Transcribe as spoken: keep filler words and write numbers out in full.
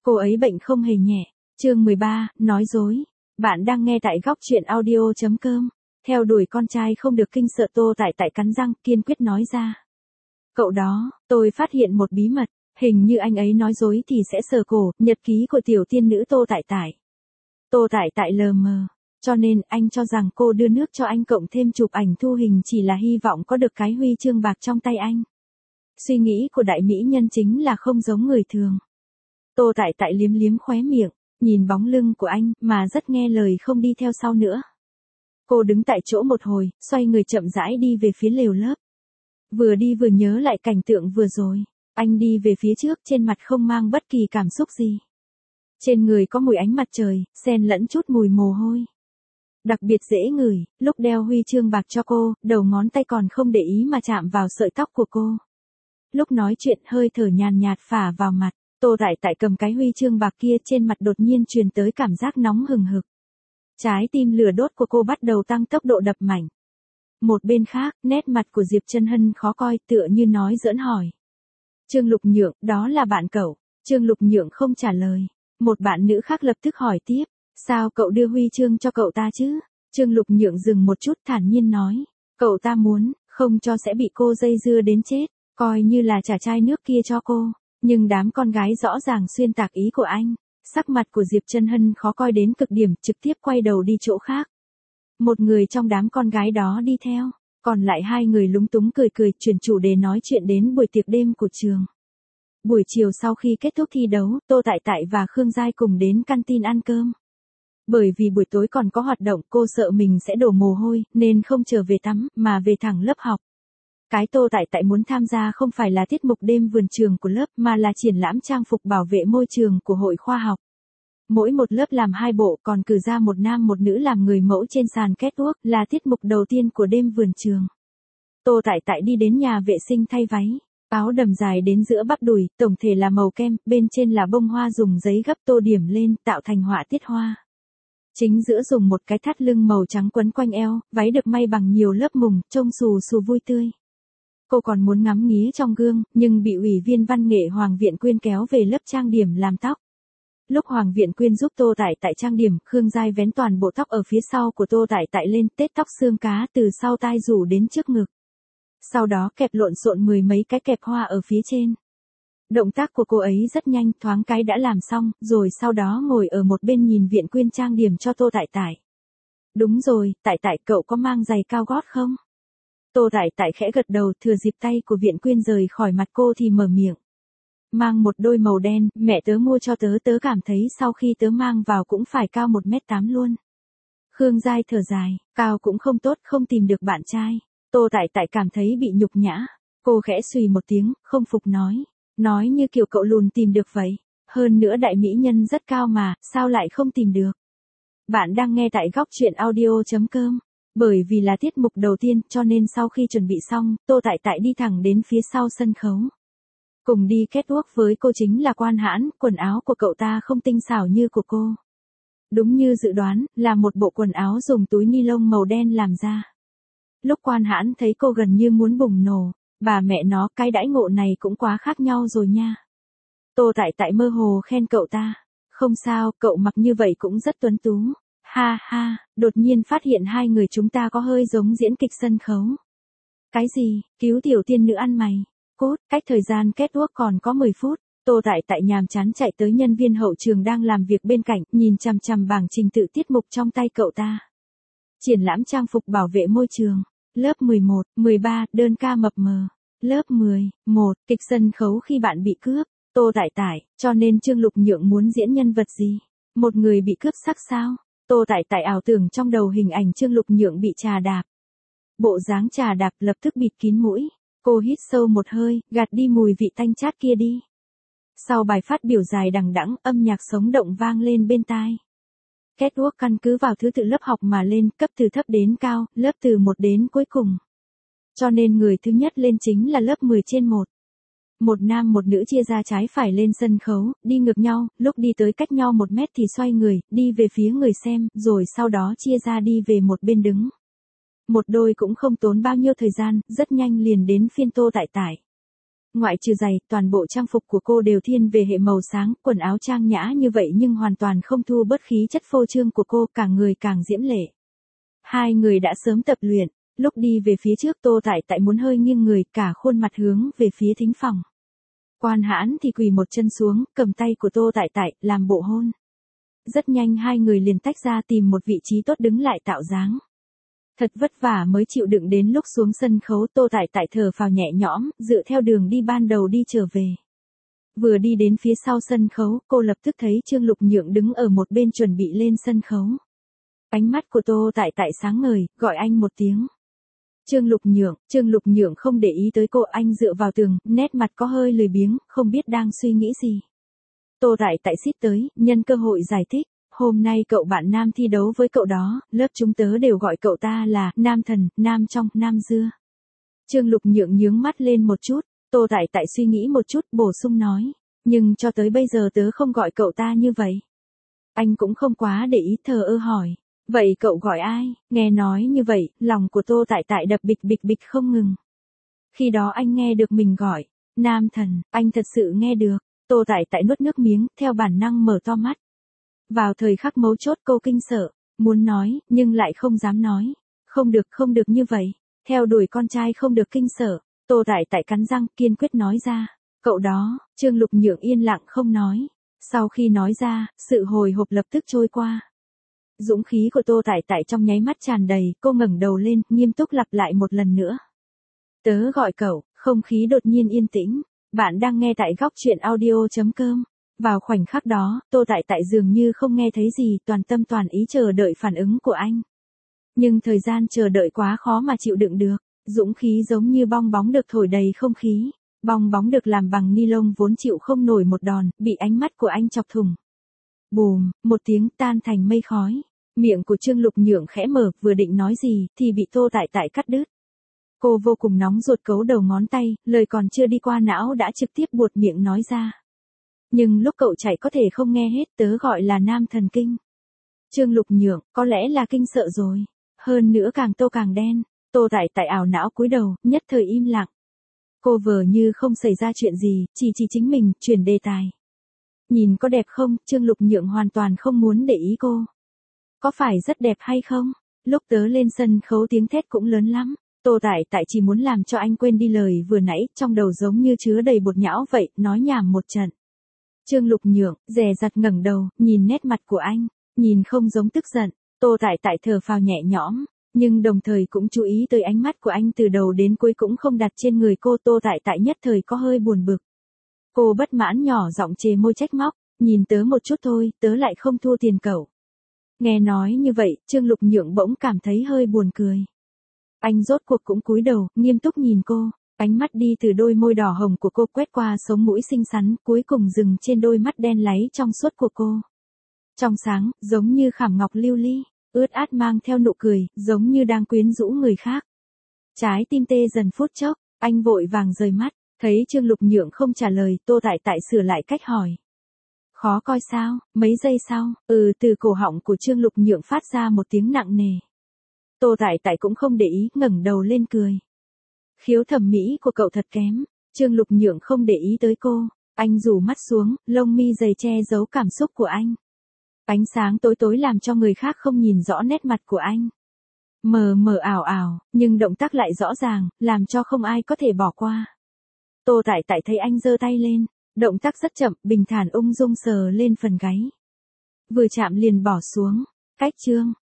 Cô ấy bệnh không hề nhẹ. Chương mười ba, nói dối. Bạn đang nghe tại góc truyện audio chấm com. Theo đuổi con trai không được kinh sợ, Tô Tại Tại cắn răng, kiên quyết nói ra. Cậu đó, tôi phát hiện một bí mật, hình như anh ấy nói dối thì sẽ sờ cổ, nhật ký của tiểu tiên nữ Tô Tại Tại. Tô Tại Tại lờ mờ, cho nên anh cho rằng cô đưa nước cho anh cộng thêm chụp ảnh thu hình chỉ là hy vọng có được cái huy chương bạc trong tay anh. Suy nghĩ của đại mỹ nhân chính là không giống người thường. Tô Tại Tại liếm liếm khóe miệng, nhìn bóng lưng của anh mà rất nghe lời không đi theo sau nữa. Cô đứng tại chỗ một hồi, xoay người chậm rãi đi về phía lều lớp. Vừa đi vừa nhớ lại cảnh tượng vừa rồi. Anh đi về phía trước trên mặt không mang bất kỳ cảm xúc gì. Trên người có mùi ánh mặt trời, xen lẫn chút mùi mồ hôi. Đặc biệt dễ ngửi, lúc đeo huy chương bạc cho cô, đầu ngón tay còn không để ý mà chạm vào sợi tóc của cô. Lúc nói chuyện hơi thở nhàn nhạt phả vào mặt, Tô Tại Tại cầm cái huy chương bạc kia trên mặt đột nhiên truyền tới cảm giác nóng hừng hực. Trái tim lửa đốt của cô bắt đầu tăng tốc độ đập mạnh. Một bên khác, nét mặt của Diệp Chân Hân khó coi tựa như nói giỡn hỏi. Trương Lục Nhượng, đó là bạn cậu. Trương Lục Nhượng không trả lời. Một bạn nữ khác lập tức hỏi tiếp. Sao cậu đưa huy chương cho cậu ta chứ? Trương Lục Nhượng dừng một chút thản nhiên nói. Cậu ta muốn, không cho sẽ bị cô dây dưa đến chết. Coi như là trả chai nước kia cho cô. Nhưng đám con gái rõ ràng xuyên tạc ý của anh. Sắc mặt của Diệp Chân Hân khó coi đến cực điểm, trực tiếp quay đầu đi chỗ khác. Một người trong đám con gái đó đi theo. Còn lại hai người lúng túng cười cười chuyển chủ đề nói chuyện đến buổi tiệc đêm của trường. Buổi chiều sau khi kết thúc thi đấu, Tô Tại Tại và Khương Giai cùng đến canteen ăn cơm. Bởi vì buổi tối còn có hoạt động, cô sợ mình sẽ đổ mồ hôi, nên không trở về tắm, mà về thẳng lớp học. Cái Tô Tại Tại muốn tham gia không phải là tiết mục đêm vườn trường của lớp, mà là triển lãm trang phục bảo vệ môi trường của hội khoa học. Mỗi một lớp làm hai bộ, còn cử ra một nam một nữ làm người mẫu trên sàn catwalk, là tiết mục đầu tiên của đêm vườn trường. Tô Tại Tại đi đến nhà vệ sinh thay váy, áo đầm dài đến giữa bắp đùi, tổng thể là màu kem, bên trên là bông hoa dùng giấy gấp tô điểm lên, tạo thành họa tiết hoa. Chính giữa dùng một cái thắt lưng màu trắng quấn quanh eo, váy được may bằng nhiều lớp mùng, trông xù xù vui tươi. Cô còn muốn ngắm nghía trong gương, nhưng bị ủy viên văn nghệ Hoàng Viện Quyên kéo về lớp trang điểm làm tóc. Lúc Hoàng Viện Quyên giúp Tô Tại Tại trang điểm, Khương Giai vén toàn bộ tóc ở phía sau của Tô Tại Tại lên, tết tóc xương cá từ sau tai rủ đến trước ngực. Sau đó kẹp lộn xộn mười mấy cái kẹp hoa ở phía trên. Động tác của cô ấy rất nhanh, thoáng cái đã làm xong, rồi sau đó ngồi ở một bên nhìn Viện Quyên trang điểm cho Tô Tại Tại. Đúng rồi, Tại Tại cậu có mang giày cao gót không? Tô Tại Tại khẽ gật đầu, thừa dịp tay của Viện Quyên rời khỏi mặt cô thì mở miệng. Mang một đôi màu đen, mẹ tớ mua cho tớ, tớ cảm thấy sau khi tớ mang vào cũng phải cao một mét tám luôn. Khương Giai thở dài, cao cũng không tốt, không tìm được bạn trai. Tô Tại Tại cảm thấy bị nhục nhã. Cô khẽ xùy một tiếng, không phục nói. Nói như kiểu cậu lùn tìm được vậy. Hơn nữa đại mỹ nhân rất cao mà, sao lại không tìm được? Bạn đang nghe tại góc truyện audio chấm com. Bởi vì là tiết mục đầu tiên, cho nên sau khi chuẩn bị xong, Tô Tại Tại đi thẳng đến phía sau sân khấu. Cùng đi catwalk với cô chính là Quan Hãn, quần áo của cậu ta không tinh xảo như của cô. Đúng như dự đoán, là một bộ quần áo dùng túi ni lông màu đen làm ra. Lúc Quan Hãn thấy cô gần như muốn bùng nổ, bà mẹ nó, cái đãi ngộ này cũng quá khác nhau rồi nha. Tô Tại Tại mơ hồ khen cậu ta. Không sao, cậu mặc như vậy cũng rất tuấn tú. Ha ha, đột nhiên phát hiện hai người chúng ta có hơi giống diễn kịch sân khấu. Cái gì, cứu tiểu tiên nữ ăn mày. Cốt, cách thời gian catwalk còn có mười phút, Tô Tại Tại nhàm chán chạy tới nhân viên hậu trường đang làm việc bên cạnh, nhìn chằm chằm bảng trình tự tiết mục trong tay cậu ta. Triển lãm trang phục bảo vệ môi trường, lớp mười một, mười ba, đơn ca mập mờ. Lớp mười, một, kịch sân khấu khi bạn bị cướp. Tô Tại Tại, cho nên Trương Lục Nhượng muốn diễn nhân vật gì? Một người bị cướp sắc sao? Tô Tại Tại ảo tưởng trong đầu hình ảnh Trương Lục Nhượng bị trà đạp. Bộ dáng trà đạp lập tức bịt kín mũi. Cô hít sâu một hơi, gạt đi mùi vị tanh chát kia đi. Sau bài phát biểu dài đằng đẵng, âm nhạc sống động vang lên bên tai. Catwalk căn cứ vào thứ tự lớp học mà lên, cấp từ thấp đến cao, lớp từ một đến cuối cùng. Cho nên người thứ nhất lên chính là lớp mười trên một. Một nam một nữ chia ra trái phải lên sân khấu, đi ngược nhau, lúc đi tới cách nhau một mét thì xoay người, đi về phía người xem, rồi sau đó chia ra đi về một bên đứng. Một đôi cũng không tốn bao nhiêu thời gian, rất nhanh liền đến phiên Tô Tại Tại. Ngoại trừ giày, toàn bộ trang phục của cô đều thiên về hệ màu sáng, quần áo trang nhã như vậy nhưng hoàn toàn không thu bớt khí chất phô trương của cô, cả người càng diễm lệ. Hai người đã sớm tập luyện, lúc đi về phía trước Tô Tại Tại muốn hơi nghiêng người, cả khuôn mặt hướng về phía thính phòng. Quan Hãn thì quỳ một chân xuống, cầm tay của Tô Tại Tại, làm bộ hôn. Rất nhanh hai người liền tách ra tìm một vị trí tốt đứng lại tạo dáng. Thật vất vả mới chịu đựng đến lúc xuống sân khấu Tô Tại Tại thở phào nhẹ nhõm, dựa theo đường đi ban đầu đi trở về. Vừa đi đến phía sau sân khấu, cô lập tức thấy Trương Lục Nhượng đứng ở một bên chuẩn bị lên sân khấu. Ánh mắt của Tô Tại Tại sáng ngời, gọi anh một tiếng. Trương Lục Nhượng, Trương Lục Nhượng không để ý tới cô, anh dựa vào tường, nét mặt có hơi lười biếng, không biết đang suy nghĩ gì. Tô Tại Tại xít tới, nhân cơ hội giải thích. Hôm nay cậu bạn nam thi đấu với cậu đó, lớp chúng tớ đều gọi cậu ta là Nam Thần, Nam Trong, Nam Dưa. Trương Lục Nhượng nhướng mắt lên một chút, Tô Tại Tại suy nghĩ một chút bổ sung nói, nhưng cho tới bây giờ tớ không gọi cậu ta như vậy. Anh cũng không quá để ý, thờ ơ hỏi, vậy cậu gọi ai? Nghe nói như vậy, lòng của Tô Tại Tại đập bịch bịch bịch không ngừng. Khi đó anh nghe được mình gọi, Nam Thần, anh thật sự nghe được. Tô Tại Tại nuốt nước miếng, theo bản năng mở to mắt. Vào thời khắc mấu chốt cô kinh sợ, muốn nói, nhưng lại không dám nói. Không được, không được như vậy. Theo đuổi con trai không được kinh sợ. Tô Tại Tại cắn răng, kiên quyết nói ra. Cậu đó, Trương Lục Nhượng yên lặng không nói. Sau khi nói ra, sự hồi hộp lập tức trôi qua. Dũng khí của Tô Tại Tại trong nháy mắt tràn đầy, cô ngẩng đầu lên, nghiêm túc lặp lại một lần nữa. Tớ gọi cậu, không khí đột nhiên yên tĩnh. Bạn đang nghe tại góc truyện audio chấm com. Vào khoảnh khắc đó, Tô Tại Tại dường như không nghe thấy gì, toàn tâm toàn ý chờ đợi phản ứng của anh. Nhưng thời gian chờ đợi quá khó mà chịu đựng được, dũng khí giống như bong bóng được thổi đầy không khí, bong bóng được làm bằng ni lông vốn chịu không nổi một đòn, bị ánh mắt của anh chọc thủng. Bùm, một tiếng tan thành mây khói, miệng của Trương Lục Nhượng khẽ mở, vừa định nói gì, thì bị Tô Tại Tại cắt đứt. Cô vô cùng nóng ruột cấu đầu ngón tay, lời còn chưa đi qua não đã trực tiếp buột miệng nói ra. Nhưng lúc cậu chạy có thể không nghe hết, tớ gọi là Nam Thần kinh. Trương Lục Nhượng, có lẽ là kinh sợ rồi. Hơn nữa càng tô càng đen, Tô Tại Tại ảo não cúi đầu, nhất thời im lặng. Cô vờ như không xảy ra chuyện gì, chỉ chỉ chính mình, chuyển đề tài. Nhìn có đẹp không, Trương Lục Nhượng hoàn toàn không muốn để ý cô. Có phải rất đẹp hay không? Lúc tớ lên sân khấu tiếng thét cũng lớn lắm. Tô Tại Tại chỉ muốn làm cho anh quên đi lời vừa nãy, trong đầu giống như chứa đầy bột nhão vậy, nói nhảm một trận. Trương Lục Nhượng, dè dặt ngẩng đầu, nhìn nét mặt của anh, nhìn không giống tức giận, Tô Tại Tại thở phào nhẹ nhõm, nhưng đồng thời cũng chú ý tới ánh mắt của anh từ đầu đến cuối cũng không đặt trên người cô. Tô Tại Tại nhất thời có hơi buồn bực. Cô bất mãn nhỏ giọng chề môi trách móc, nhìn tớ một chút thôi, tớ lại không thua tiền cậu. Nghe nói như vậy, Trương Lục Nhượng bỗng cảm thấy hơi buồn cười. Anh rốt cuộc cũng cúi đầu, nghiêm túc nhìn cô. Ánh mắt đi từ đôi môi đỏ hồng của cô quét qua sống mũi xinh xắn, cuối cùng dừng trên đôi mắt đen láy trong suốt của cô. Trong sáng, giống như khảm ngọc lưu ly, ướt át mang theo nụ cười, giống như đang quyến rũ người khác. Trái tim tê dần phút chốc, anh vội vàng rời mắt, thấy Trương Lục Nhượng không trả lời, Tô Tại Tại sửa lại cách hỏi. Khó coi sao, mấy giây sau, ừ từ cổ họng của Trương Lục Nhượng phát ra một tiếng nặng nề. Tô Tại Tại cũng không để ý, ngẩng đầu lên cười. Khiếu thẩm mỹ của cậu thật kém. Trương Lục Nhượng không để ý tới cô, anh rủ mắt xuống, lông mi dày che giấu cảm xúc của anh. Ánh sáng tối tối làm cho người khác không nhìn rõ nét mặt của anh. Mờ mờ ảo ảo, nhưng động tác lại rõ ràng, làm cho không ai có thể bỏ qua. Tô Tại Tại thấy anh giơ tay lên, động tác rất chậm, bình thản ung dung sờ lên phần gáy. Vừa chạm liền bỏ xuống, cách Trương